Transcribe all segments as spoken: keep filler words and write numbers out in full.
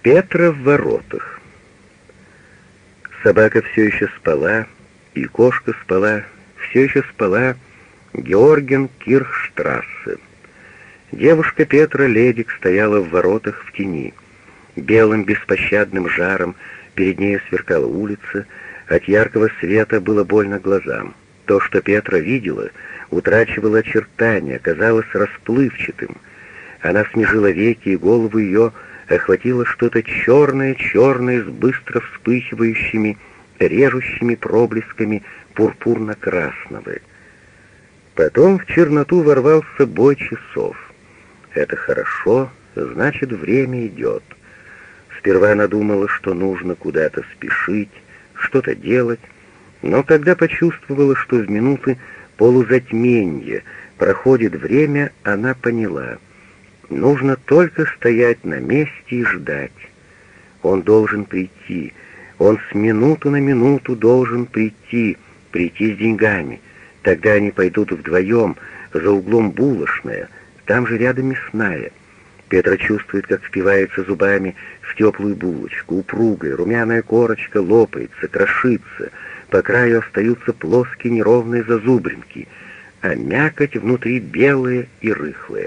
Петра в воротах. Собака все еще спала, и кошка спала, все еще спала Георген Кирхштрассе. Девушка Петра Ледик стояла в воротах в тени. Белым беспощадным жаром перед нею сверкала улица, от яркого света было больно глазам. То, что Петра видела, утрачивало очертания, казалось расплывчатым. Она смежила веки, и голову ее охватило что-то черное-черное с быстро вспыхивающими, режущими проблесками пурпурно-красного. Потом в черноту ворвался бой часов. Это хорошо, значит, время идет. Сперва она думала, что нужно куда-то спешить, что-то делать, но когда почувствовала, что в минуты полузатменья проходит время, она поняла — нужно только стоять на месте и ждать. Он должен прийти, он с минуты на минуту должен прийти, прийти с деньгами. Тогда они пойдут вдвоем, за углом булочная, там же рядом мясная. Петра чувствует, как впивается зубами в теплую булочку, упругая, румяная корочка лопается, крошится, по краю остаются плоские неровные зазубринки, а мякоть внутри белая и рыхлая.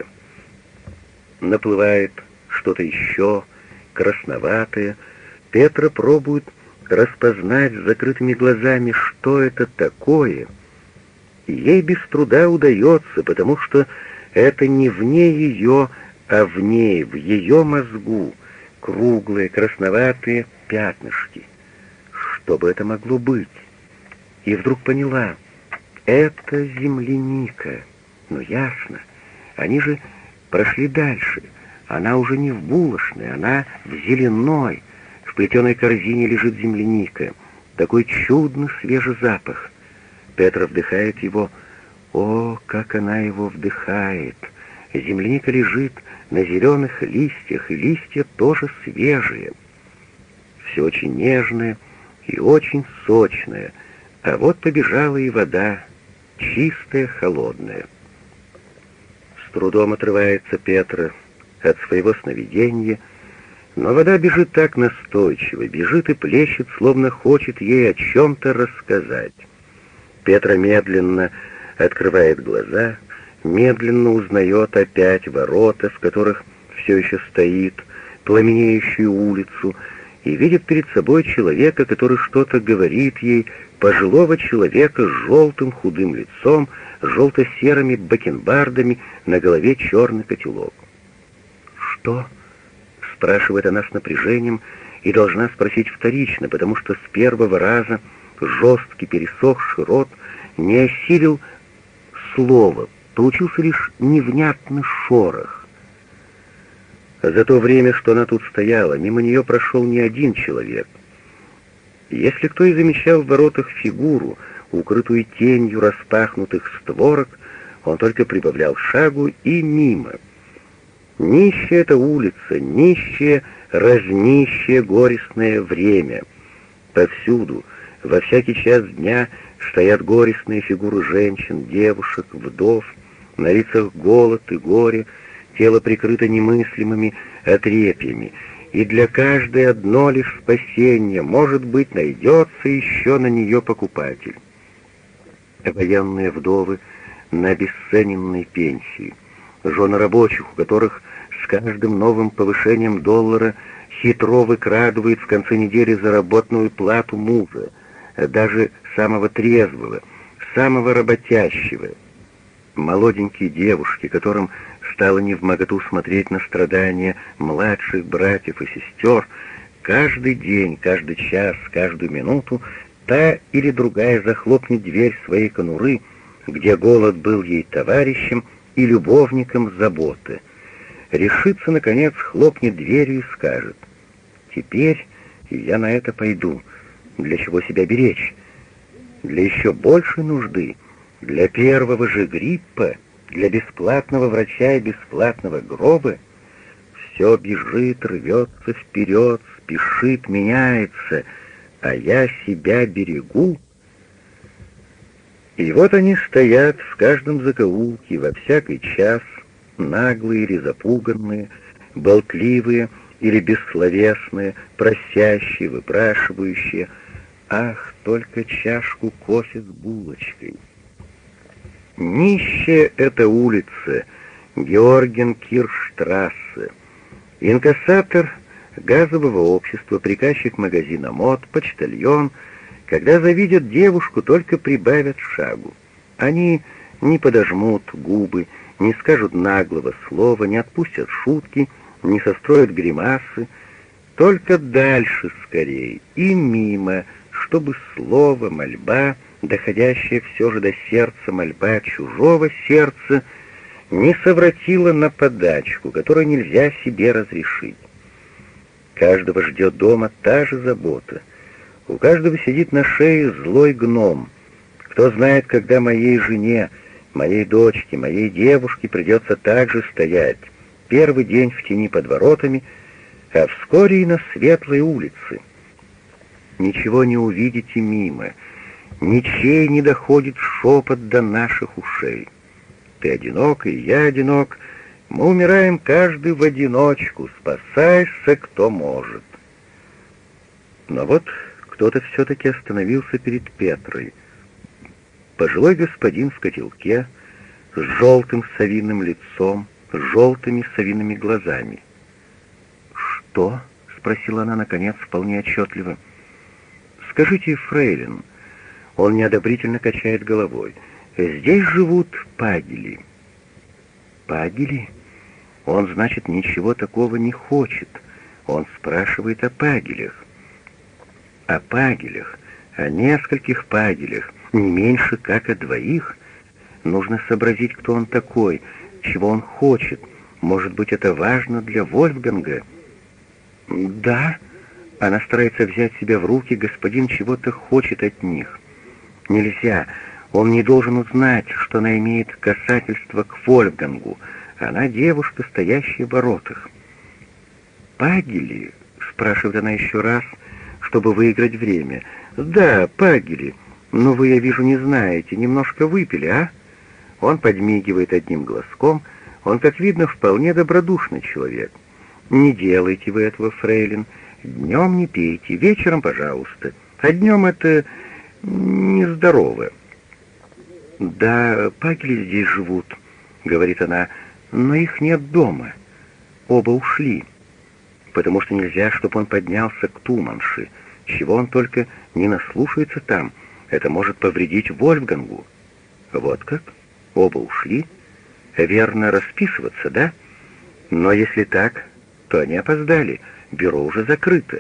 Наплывает что-то еще, красноватое. Петра пробует распознать с закрытыми глазами, что это такое. И ей без труда удается, потому что это не вне ее, а в ней, в ее мозгу, круглые красноватые пятнышки. Что бы это могло быть? И вдруг поняла, это земляника. Ну ясно, они же прошли дальше. Она уже не в булочной, она в зеленой. В плетеной корзине лежит земляника. Такой чудный свежий запах. Петра вдыхает его. О, как она его вдыхает! Земляника лежит на зеленых листьях, и листья тоже свежие. Все очень нежное и очень сочное. А вот побежала и вода, чистая, холодная. С трудом отрывается Петра от своего сновидения, но вода бежит так настойчиво, бежит и плещет, словно хочет ей о чем-то рассказать. Петра медленно открывает глаза, медленно узнает опять ворота, в которых все еще стоит, пламенеющую улицу, и видит перед собой человека, который что-то говорит ей, пожилого человека с желтым худым лицом, желто-серыми бакенбардами, на голове черный котелок. «Что?» — спрашивает она с напряжением и должна спросить вторично, потому что с первого раза жесткий пересохший рот не осилил слова, получился лишь невнятный шорох. За то время, что она тут стояла, мимо нее прошел не один человек. Если кто и замечал в воротах фигуру, укрытую тенью распахнутых створок, он только прибавлял шагу и мимо. Нищая эта улица, нищее, разнищее, горестное время. Повсюду, во всякий час дня, стоят горестные фигуры женщин, девушек, вдов, на лицах голод и горе, тело прикрыто немыслимыми отрепьями, и для каждой одно лишь спасение, может быть, найдется еще на нее покупатель. Военные вдовы на обесцененной пенсии, жены рабочих, у которых с каждым новым повышением доллара хитро выкрадывает в конце недели заработанную плату мужа, даже самого трезвого, самого работящего. Молоденькие девушки, которым стало невмоготу смотреть на страдания младших братьев и сестер, каждый день, каждый час, каждую минуту та или другая захлопнет дверь своей конуры, где голод был ей товарищем и любовником заботы. Решится, наконец, хлопнет дверью и скажет: «Теперь я на это пойду. Для чего себя беречь? Для еще большей нужды, для первого же гриппа, для бесплатного врача и бесплатного гроба. Все бежит, рвется вперед, спешит, меняется, а я себя берегу». И вот они стоят в каждом закоулке, во всякий час, наглые или запуганные, болтливые или бессловесные, просящие, выпрашивающие: «Ах, только чашку кофе с булочкой». Нищая эта улица, Георгенкирштрассе. Инкассатор газового общества, приказчик магазина мод, почтальон, когда завидят девушку, только прибавят шагу. Они не подожмут губы, не скажут наглого слова, не отпустят шутки, не состроят гримасы, только дальше скорей и мимо, чтобы слово, мольба, доходящая все же до сердца мольба чужого сердца, не совратила на подачку, которую нельзя себе разрешить. Каждого ждет дома та же забота. У каждого сидит на шее злой гном. Кто знает, когда моей жене, моей дочке, моей девушке придется также стоять первый день в тени под воротами, а вскоре и на светлой улице. Ничего не увидите мимо, ничей не доходит шепот до наших ушей. Ты одинок, и я одинок, мы умираем каждый в одиночку, спасайся, кто может. Но вот кто-то все-таки остановился перед Петрой. Пожилой господин в котелке, с желтым совиным лицом, с желтыми совиными глазами. «Что?» — спросила она, наконец, вполне отчетливо. «Скажите, фрейлин». Он неодобрительно качает головой. «Здесь живут пагели». «Пагели? Он, значит, ничего такого не хочет. Он спрашивает о пагелях». «О пагелях, о нескольких пагелях, не меньше, как о двоих. Нужно сообразить, кто он такой, чего он хочет. Может быть, это важно для Вольфганга?» «Да». Она старается взять себя в руки, господин чего-то хочет от них. «Нельзя, он не должен узнать, что она имеет касательство к Вольфгангу. Она девушка, стоящая в воротах». «Пагели?» — спрашивает она еще раз, чтобы выиграть время. «Да, пагели. Но вы, я вижу, не знаете, немножко выпили, а?» Он подмигивает одним глазком. Он, как видно, вполне добродушный человек. «Не делайте вы этого, фрейлин. Днем не пейте, вечером, пожалуйста. А днем это нездорово». «Да, пагели здесь живут», — говорит она, — «но их нет дома. Оба ушли, потому что нельзя, чтобы он поднялся к Туманши, чего он только не наслушается там. Это может повредить Вольфгангу». «Вот как? Оба ушли? Верно расписываться, да? Но если так, то они опоздали, бюро уже закрыто».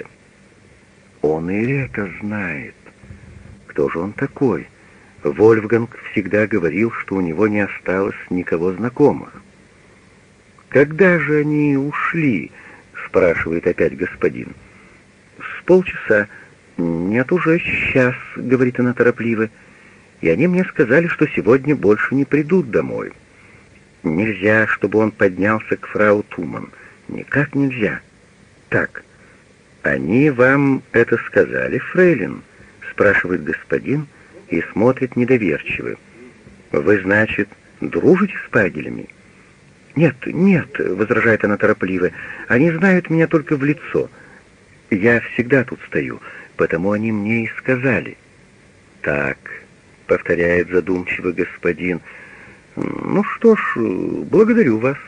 Он и это знает. Кто же он такой? Вольфганг всегда говорил, что у него не осталось никого знакомых. «Когда же они ушли?» — спрашивает опять господин. «С полчаса. Нет, уже сейчас», — говорит она торопливо. «И они мне сказали, что сегодня больше не придут домой. Нельзя, чтобы он поднялся к фрау Туман. Никак нельзя». «Так, они вам это сказали, фрейлин?» — спрашивает господин и смотрит недоверчиво. «Вы, значит, дружите с пагелями?» «Нет, нет», — возражает она торопливо, — «они знают меня только в лицо. Я всегда тут стою, потому они мне и сказали». «Так», — повторяет задумчиво господин, — «ну что ж, благодарю вас».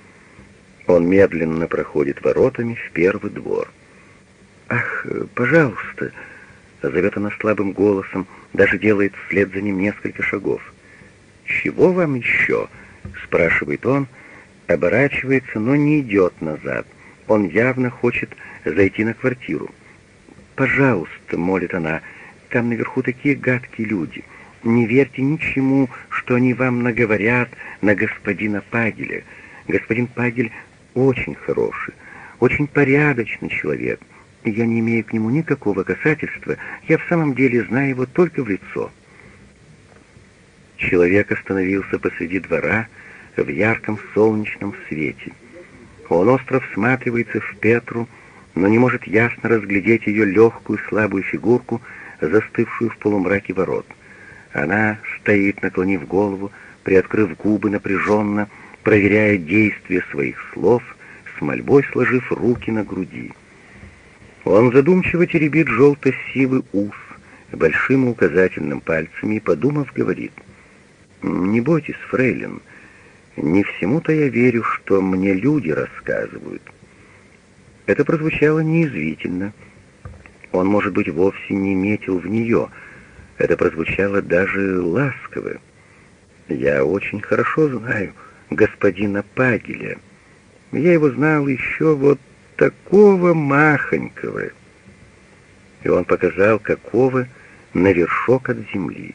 Он медленно проходит воротами в первый двор. «Ах, пожалуйста», — зовет она слабым голосом, даже делает вслед за ним несколько шагов. «Чего вам еще?» — спрашивает он, оборачивается, но не идет назад. Он явно хочет зайти на квартиру. «Пожалуйста», — молит она, — «там наверху такие гадкие люди. Не верьте ничему, что они вам наговорят на господина Пагеля. Господин Пагель очень хороший, очень порядочный человек. Я не имею к нему никакого касательства, я в самом деле знаю его только в лицо». Человек остановился посреди двора в ярком солнечном свете. Он остро всматривается в Петру, но не может ясно разглядеть ее легкую слабую фигурку, застывшую в полумраке ворот. Она стоит, наклонив голову, приоткрыв губы напряженно, проверяя действие своих слов, с мольбой сложив руки на груди. Он задумчиво теребит желто-сивый ус большим и указательным пальцами и, подумав, говорит: «Не бойтесь, фрейлин, не всему-то я верю, что мне люди рассказывают». Это прозвучало неязвительно. Он, может быть, вовсе не метил в нее. Это прозвучало даже ласково. «Я очень хорошо знаю господина Пагеля. Я его знал еще вот такого махонького». И он показал, какого, на вершок от земли.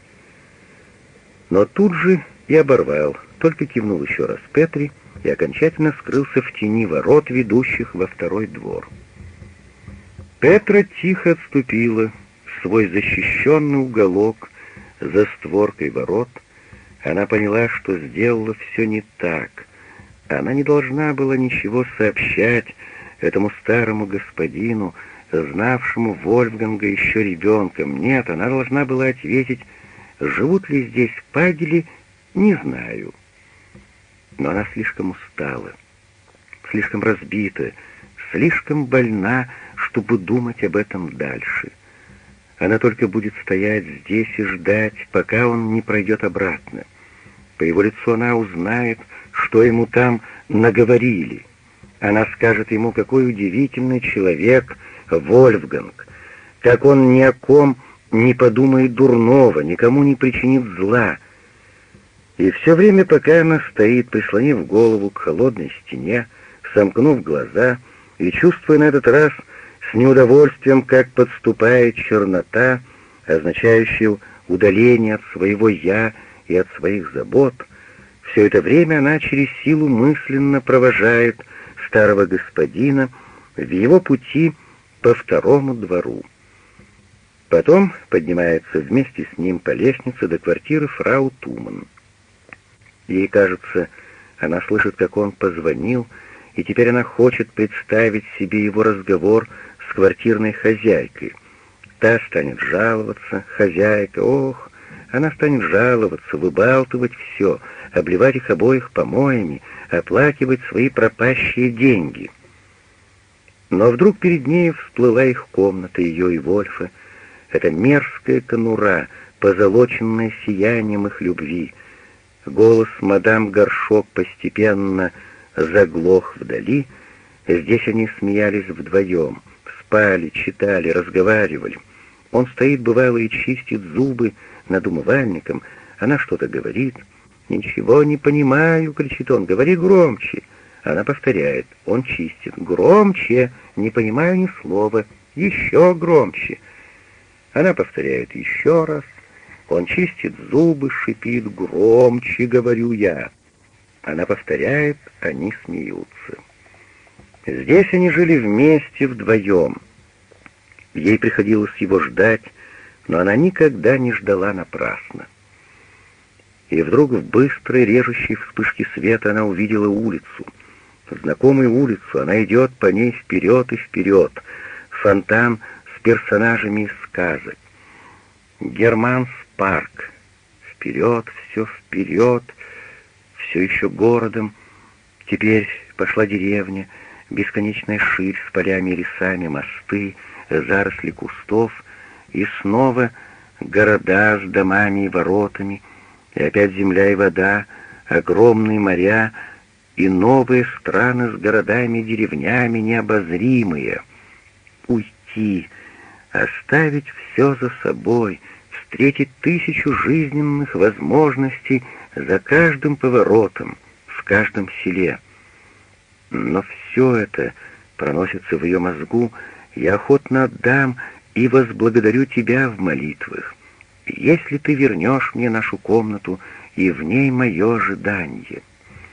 Но тут же и оборвал, только кивнул еще раз Петри и окончательно скрылся в тени ворот, ведущих во второй двор. Петра тихо отступила в свой защищенный уголок за створкой ворот. Она поняла, что сделала все не так. Она не должна была ничего сообщать этому старому господину, знавшему Вольфганга еще ребенком. Нет, она должна была ответить: живут ли здесь Пагели, не знаю. Но она слишком устала, слишком разбита, слишком больна, чтобы думать об этом дальше. Она только будет стоять здесь и ждать, пока он не пройдет обратно. По его лицу она узнает, что ему там наговорили. Она скажет ему, какой удивительный человек Вольфганг, как он ни о ком не подумает дурного, никому не причинит зла. И все время, пока она стоит, прислонив голову к холодной стене, сомкнув глаза и чувствуя на этот раз с неудовольствием, как подступает чернота, означающая удаление от своего «я» и от своих забот, все это время она через силу мысленно провожает старого господина в его пути по второму двору. Потом поднимается вместе с ним по лестнице до квартиры фрау Туман. Ей кажется, она слышит, как он позвонил, и теперь она хочет представить себе его разговор с квартирной хозяйкой. Та станет жаловаться, хозяйка, ох, она станет жаловаться, выбалтывать все, обливать их обоих помоями, оплакивать свои пропащие деньги. Но вдруг перед ней всплыла их комната, ее и Вольфа, эта мерзкая конура, позолоченная сиянием их любви. Голос мадам Горшок постепенно заглох вдали. Здесь они смеялись вдвоем, спали, читали, разговаривали. Он стоит, бывало, и чистит зубы над умывальником. Она что-то говорит. «Ничего не понимаю», — кричит он, — «говори громче». Она повторяет. Он чистит. «Громче! Не понимаю ни слова. Еще громче!» Она повторяет еще раз. Он чистит зубы, шипит. «Громче, говорю я». Она повторяет, они смеются. Здесь они жили вместе вдвоем. Ей приходилось его ждать, но она никогда не ждала напрасно. И вдруг в быстрой режущей вспышке света она увидела улицу. Знакомую улицу, она идет по ней вперед и вперед. Фонтан с персонажами из сказок. Германс парк. Вперед, все вперед, все еще городом. Теперь пошла деревня, бесконечная ширь с полями и лесами, мосты, заросли кустов, и снова города с домами и воротами, и опять земля и вода, огромные моря и новые страны с городами и деревнями необозримые. Уйти, оставить все за собой, встретить тысячу жизненных возможностей за каждым поворотом, в каждом селе. Но все это проносится в ее мозгу. Я охотно отдам и возблагодарю тебя в молитвах, если ты вернешь мне нашу комнату и в ней мое ожидание.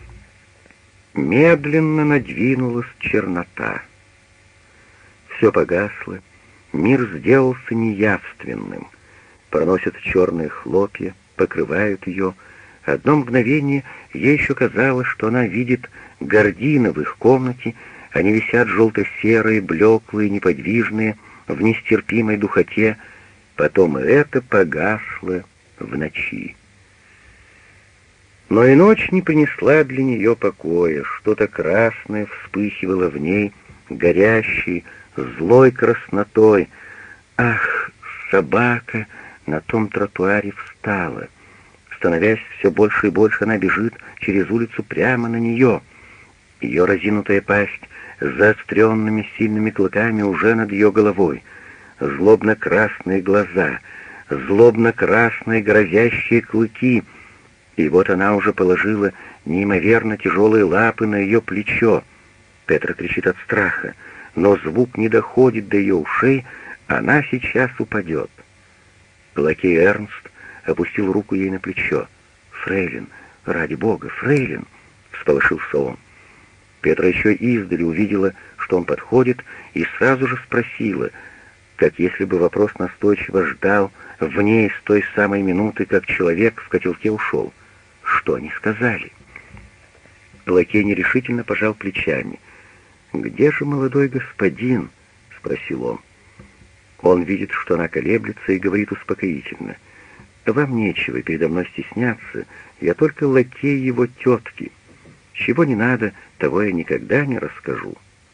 Медленно надвинулась чернота. Все погасло, мир сделался неявственным. Проносятся черные хлопья, покрывают ее. Одно мгновение ей еще казалось, что она видит гардины в их комнате. Они висят желто-серые, блеклые, неподвижные, в нестерпимой духоте. Потом и это погасло в ночи. Но и ночь не принесла для нее покоя, что-то красное вспыхивало в ней, горящей, злой краснотой. Ах, собака на том тротуаре встала. Становясь все больше и больше, она бежит через улицу прямо на нее. Ее разинутая пасть с заостренными сильными клыками уже над ее головой. Злобно-красные глаза, злобно-красные грозящие клыки. И вот она уже положила неимоверно тяжелые лапы на ее плечо. Петра кричит от страха, но звук не доходит до ее ушей, она сейчас упадет. Лакей Эрнст опустил руку ей на плечо. «Фрейлин, ради бога, фрейлин!» — всполошился он. Петра еще издали увидела, что он подходит, и сразу же спросила, как если бы вопрос настойчиво ждал в ней с той самой минуты, как человек в котелке ушел. Что они сказали? Лакей нерешительно пожал плечами. «Где же молодой господин?» — спросил он. Он видит, что она колеблется, и говорит успокоительно. «Вам нечего передо мной стесняться, я только лакей его тетки. Чего не надо, того я никогда не расскажу».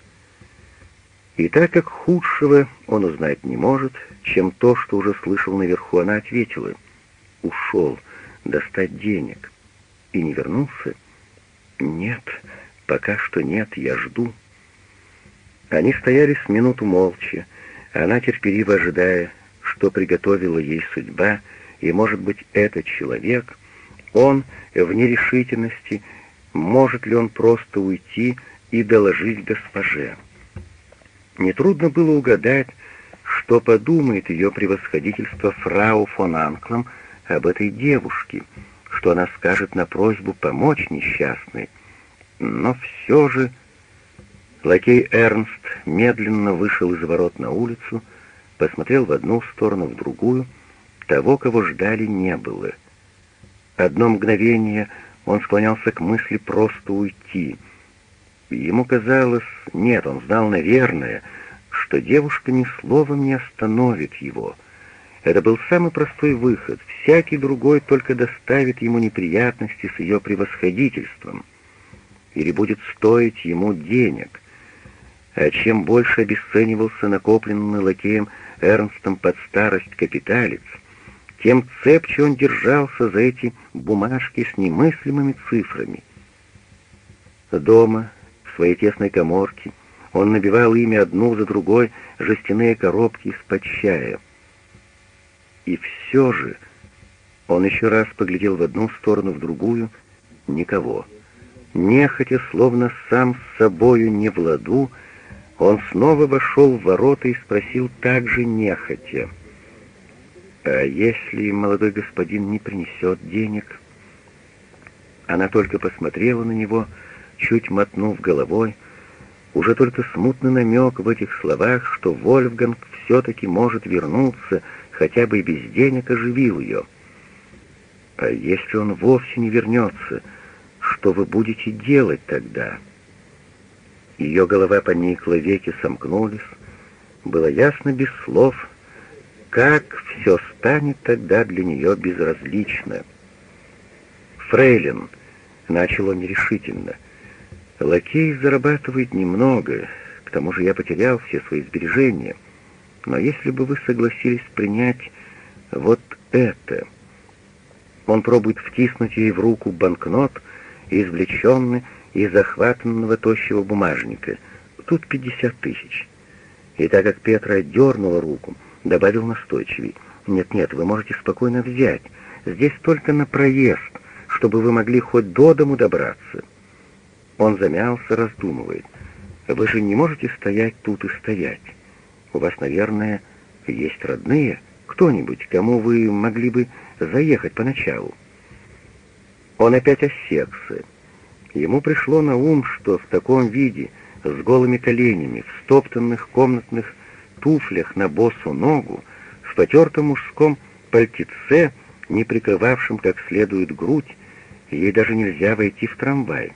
И так как худшего он узнать не может, чем то, что уже слышал наверху, она ответила: «Ушел достать денег». «И не вернулся?» «Нет, пока что нет, я жду». Они стояли с минуту молча, она терпеливо ожидая, что приготовила ей судьба, и, может быть, этот человек, он в нерешительности, может ли он просто уйти и доложить госпоже. Нетрудно было угадать, что подумает ее превосходительство фрау фон Анклам об этой девушке, что она скажет на просьбу помочь несчастной. Но все же лакей Эрнст медленно вышел из ворот на улицу, посмотрел в одну сторону, в другую. Того, кого ждали, не было. Одно мгновение он склонялся к мысли просто уйти. Ему казалось, нет, он знал, наверное, что девушка ни словом не остановит его. Это был самый простой выход, всякий другой только доставит ему неприятности с ее превосходительством или будет стоить ему денег. А чем больше обесценивался накопленный лакеем Эрнстом под старость капиталец, тем цепче он держался за эти бумажки с немыслимыми цифрами. Дома, в своей тесной каморке, он набивал ими одну за другой жестяные коробки из-под чая. И все же он еще раз поглядел в одну сторону, в другую — никого. Нехотя, словно сам с собою не в ладу, он снова вошел в ворота и спросил также нехотя: «А если молодой господин не принесет денег?» Она только посмотрела на него, чуть мотнув головой. Уже только смутный намек в этих словах, что Вольфганг все-таки может вернуться, хотя бы и без денег, оживил ее. «А если он вовсе не вернется, что вы будете делать тогда?» Ее голова поникла, веки сомкнулись. Было ясно без слов, как все станет тогда для нее безразлично. «Фрейлин», — начал он нерешительно, — «лакей зарабатывает немного, к тому же я потерял все свои сбережения, но если бы вы согласились принять вот это...» Он пробует втиснуть ей в руку банкнот, извлеченный из захватанного тощего бумажника. Тут пятьдесят тысяч. И так как Петра отдернула руку, добавил настойчивей: «Нет-нет, вы можете спокойно взять. Здесь только на проезд, чтобы вы могли хоть до дому добраться». Он замялся, раздумывает. «Вы же не можете стоять тут и стоять. У вас, наверное, есть родные, кто-нибудь, кому вы могли бы заехать поначалу». Он опять осекся. Ему пришло на ум, что в таком виде, с голыми коленями, в стоптанных комнатных туфлях на босу ногу, в потертом мужском пальтеце, не прикрывавшем как следует грудь, ей даже нельзя войти в трамвай.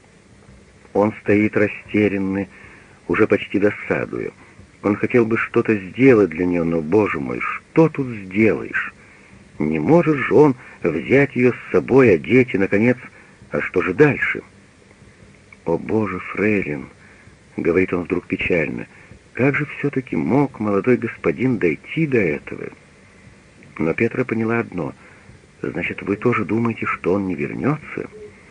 Он стоит растерянный, уже почти досадуя. Он хотел бы что-то сделать для нее, но, боже мой, что тут сделаешь? Не может же он взять ее с собой, одеть и, наконец, а что же дальше? «О, Боже, фрейлин!» — говорит он вдруг печально. «Как же все-таки мог молодой господин дойти до этого?» Но Петра поняла одно. «Значит, вы тоже думаете, что он не вернется?»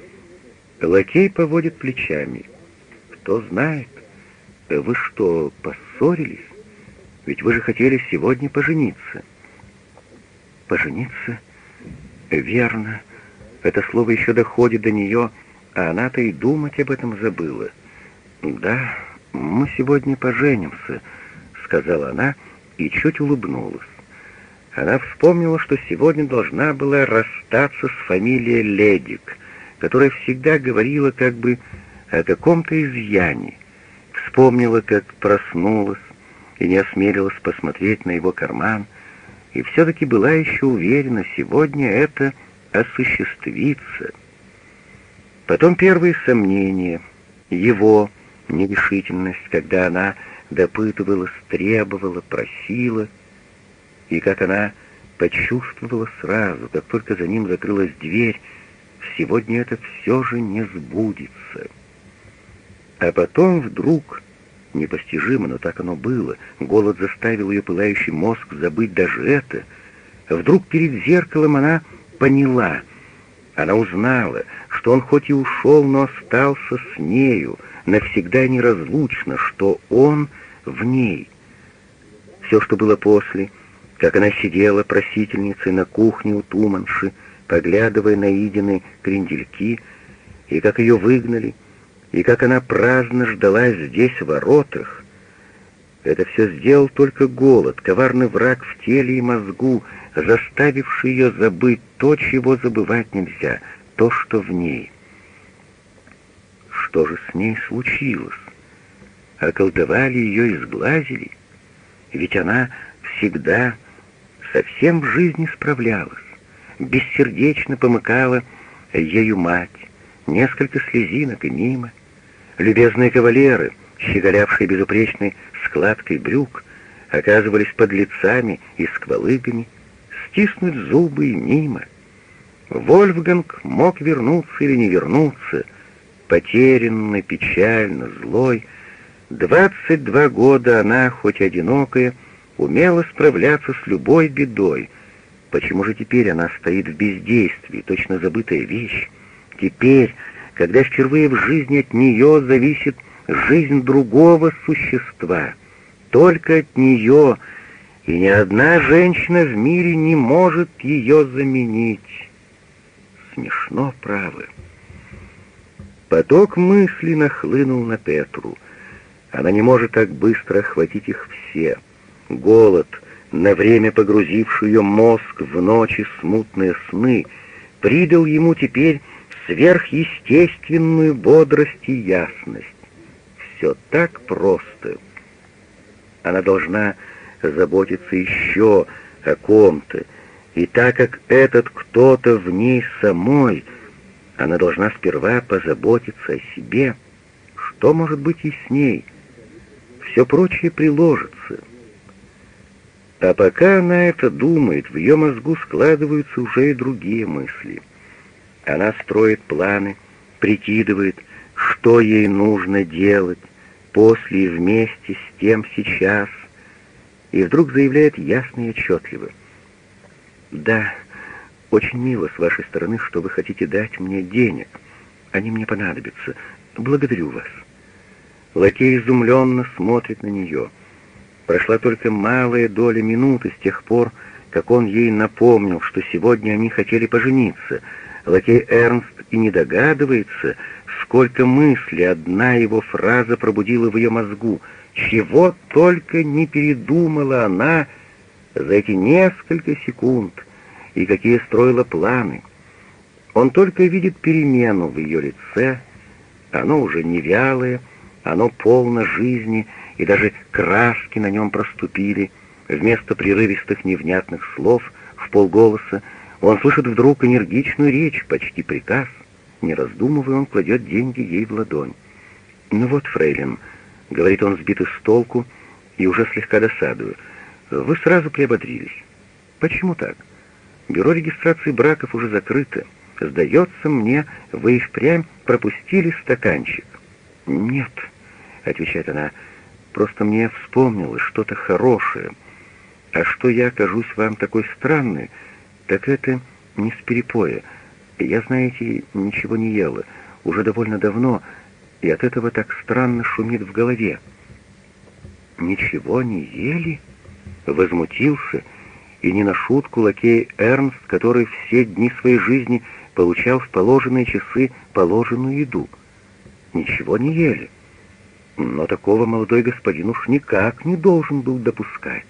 Лакей поводит плечами. «Кто знает? Вы что, поссорились? Ведь вы же хотели сегодня пожениться». «Пожениться? Верно. Это слово еще доходит до нее, а она-то и думать об этом забыла. Да, мы сегодня поженимся», — сказала она и чуть улыбнулась. Она вспомнила, что сегодня должна была расстаться с фамилией Ледик, которая всегда говорила как бы о каком-то изъяне. Вспомнила, как проснулась и не осмелилась посмотреть на его карман, и все-таки была еще уверена, сегодня это осуществится. Потом первые сомнения, его нерешительность, когда она допытывалась, требовала, просила, и как она почувствовала сразу, как только за ним закрылась дверь, сегодня это все же не сбудется. А потом вдруг, непостижимо, но так оно было, голод заставил ее пылающий мозг забыть даже это, вдруг перед зеркалом она поняла, она узнала, что он хоть и ушел, но остался с нею, навсегда неразлучно, что он в ней. Все, что было после, как она сидела просительницей на кухне у Туманши, поглядывая на Идины крендельки, и как ее выгнали, и как она праздно ждала здесь, в воротах. Это все сделал только голод, коварный враг в теле и мозгу, заставивший ее забыть то, чего забывать нельзя, то, что в ней. Что же с ней случилось? Околдовали ее и сглазили? Ведь она всегда совсем в жизни справлялась, бессердечно помыкала ею мать, несколько слезинок и мимо. Любезные кавалеры, щеголявшие безупречной складкой брюк, оказывались подлецами и сквалыгами, стиснуть зубы и мимо. Вольфганг мог вернуться или не вернуться, потерянный, печально, злой. Двадцать два года она, хоть одинокая, умела справляться с любой бедой. Почему же теперь она стоит в бездействии, точно забытая вещь? Теперь, когда впервые в жизни от нее зависит жизнь другого существа, только от нее, и ни одна женщина в мире не может ее заменить. Смешно, право. Поток мыслей нахлынул на Петру. Она не может так быстро охватить их все. Голод, на время погрузивший ее мозг в ночи смутные сны, придал ему теперь сверхъестественную бодрость и ясность. Все так просто. Она должна заботиться еще о ком-то, и так как этот кто-то в ней самой, она должна сперва позаботиться о себе. Что может быть и с ней? Все прочее приложится. А пока она это думает, в ее мозгу складываются уже и другие мысли. Она строит планы, прикидывает, что ей нужно делать, после и вместе с тем сейчас, и вдруг заявляет ясно и отчетливо: «Да, очень мило с вашей стороны, что вы хотите дать мне денег. Они мне понадобятся. Благодарю вас». Лакей изумленно смотрит на нее. Прошла только малая доля минуты с тех пор, как он ей напомнил, что сегодня они хотели пожениться. Лакей Эрнст и не догадывается, сколько мыслей одна его фраза пробудила в ее мозгу. Чего только не передумала она за эти несколько секунд, и какие строила планы. Он только видит перемену в ее лице, оно уже не вялое, оно полно жизни, и даже краски на нем проступили. Вместо прерывистых невнятных слов в полголоса он слышит вдруг энергичную речь, почти приказ. Не раздумывая, он кладет деньги ей в ладонь. «Ну вот, фрейлин», — говорит он, сбитый с толку и уже слегка досадуя, — «вы сразу приободрились. Почему так? Бюро регистрации браков уже закрыто. Сдается мне, вы и впрямь пропустили стаканчик». «Нет», — отвечает она, — «просто мне вспомнилось что-то хорошее. А что я кажусь вам такой странной, так это не с перепоя. Я, знаете, ничего не ела, уже довольно давно, и от этого так странно шумит в голове». «Ничего не ели?» — возмутился, и не на шутку лакей Эрнст, который все дни своей жизни получал в положенные часы положенную еду. «Ничего не ели. Но такого молодой господин уж никак не должен был допускать».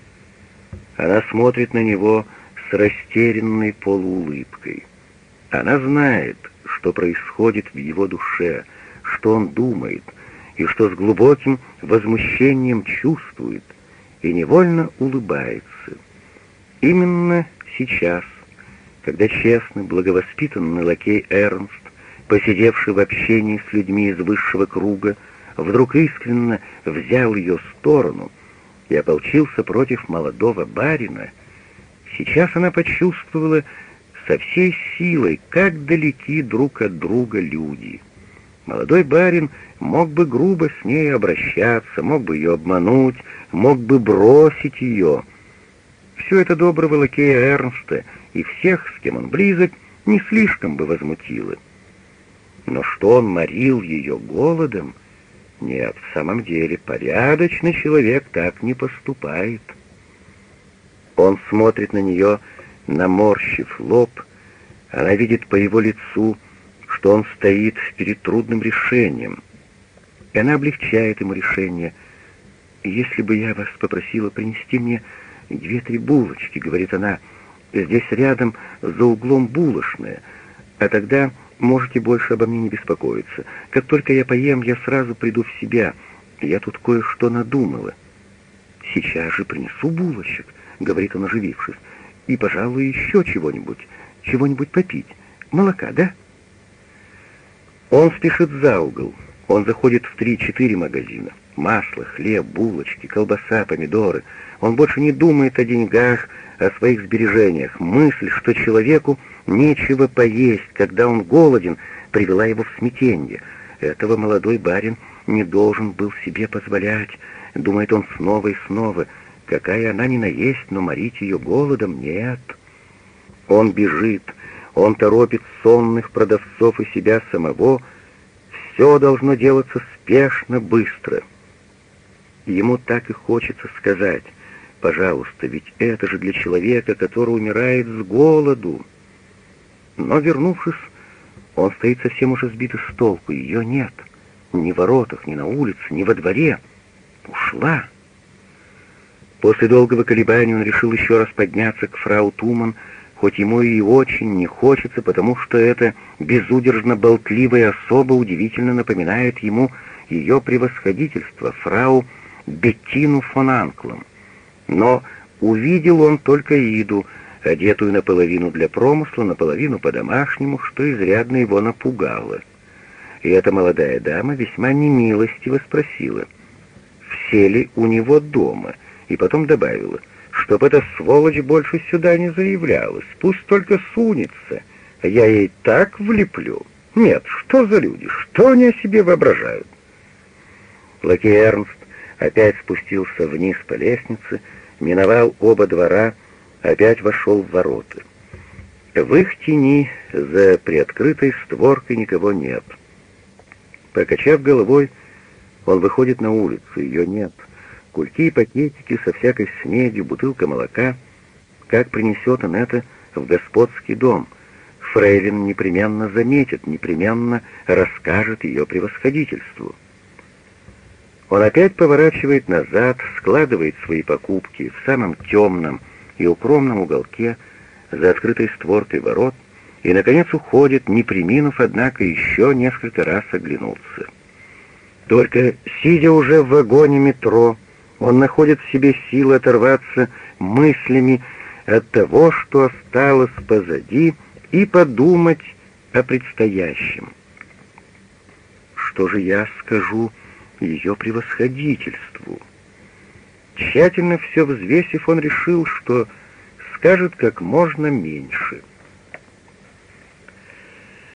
Она смотрит на него с растерянной полуулыбкой. Она знает, что происходит в его душе, что он думает, и что с глубоким возмущением чувствует, и невольно улыбается. Именно сейчас, когда честный, благовоспитанный лакей Эрнст, посидевший в общении с людьми из высшего круга, вдруг искренне взял ее сторону и ополчился против молодого барина, сейчас она почувствовала со всей силой, как далеки друг от друга люди. Молодой барин мог бы грубо с ней обращаться, мог бы ее обмануть, мог бы бросить ее. Все это доброго лакея Эрнста и всех, с кем он близок, не слишком бы возмутило. Но что он морил ее голодом? Нет, в самом деле, порядочный человек так не поступает. Он смотрит на нее, наморщив лоб. Она видит по его лицу, что он стоит перед трудным решением. И она облегчает ему решение. «Если бы я вас попросила принести мне две-три булочки, — говорит она, — здесь рядом за углом булочная, а тогда можете больше обо мне не беспокоиться. Как только я поем, я сразу приду в себя. Я тут кое-что надумала». «Сейчас же принесу булочек, — говорит он, оживившись, — и, пожалуй, еще чего-нибудь, чего-нибудь попить. Молока, да?» Он спешит за угол. Он заходит в три-четыре магазина. Масло, хлеб, булочки, колбаса, помидоры. Он больше не думает о деньгах, о своих сбережениях. Мысль, что человеку нечего поесть, когда он голоден, привела его в смятение. Этого молодой барин не должен был себе позволять. Думает он снова и снова. Какая она ни наесть, но морить ее голодом нет. Он бежит, он торопит сонных продавцов и себя самого. Все должно делаться спешно, быстро. Ему так и хочется сказать: «Пожалуйста, ведь это же для человека, который умирает с голоду». Но, вернувшись, он стоит совсем уже сбитый с толку. Ее нет. Ни в воротах, ни на улице, ни во дворе. Ушла. После долгого колебания он решил еще раз подняться к фрау Туман, хоть ему и очень не хочется, потому что эта безудержно болтливая особа удивительно напоминает ему ее превосходительство, фрау Беттину фон Анклом. Но увидел он только Иду, одетую наполовину для промысла, наполовину по-домашнему, что изрядно его напугало. И эта молодая дама весьма немилостиво спросила, все ли у него дома, и потом добавила, чтоб эта сволочь больше сюда не заявлялась, пусть только сунется, а я ей так влеплю. Нет, что за люди, что они о себе воображают? Лакей Эрнст опять спустился вниз по лестнице, миновал оба двора, опять вошел в ворота. В их тени за приоткрытой створкой никого нет. Покачав головой, он выходит на улицу, ее нет. Кульки и пакетики со всякой снедью, бутылка молока. Как принесет он это в господский дом? Фрейлин непременно заметит, непременно расскажет ее превосходительству. Он опять поворачивает назад, складывает свои покупки в самом темном и укромном уголке за открытой створкой ворот и, наконец, уходит, не преминув, однако, еще несколько раз оглянуться. Только, сидя уже в вагоне метро, он находит в себе силы оторваться мыслями от того, что осталось позади, и подумать о предстоящем. Что же я скажу ее превосходительству? Тщательно все взвесив, он решил, что скажет как можно меньше —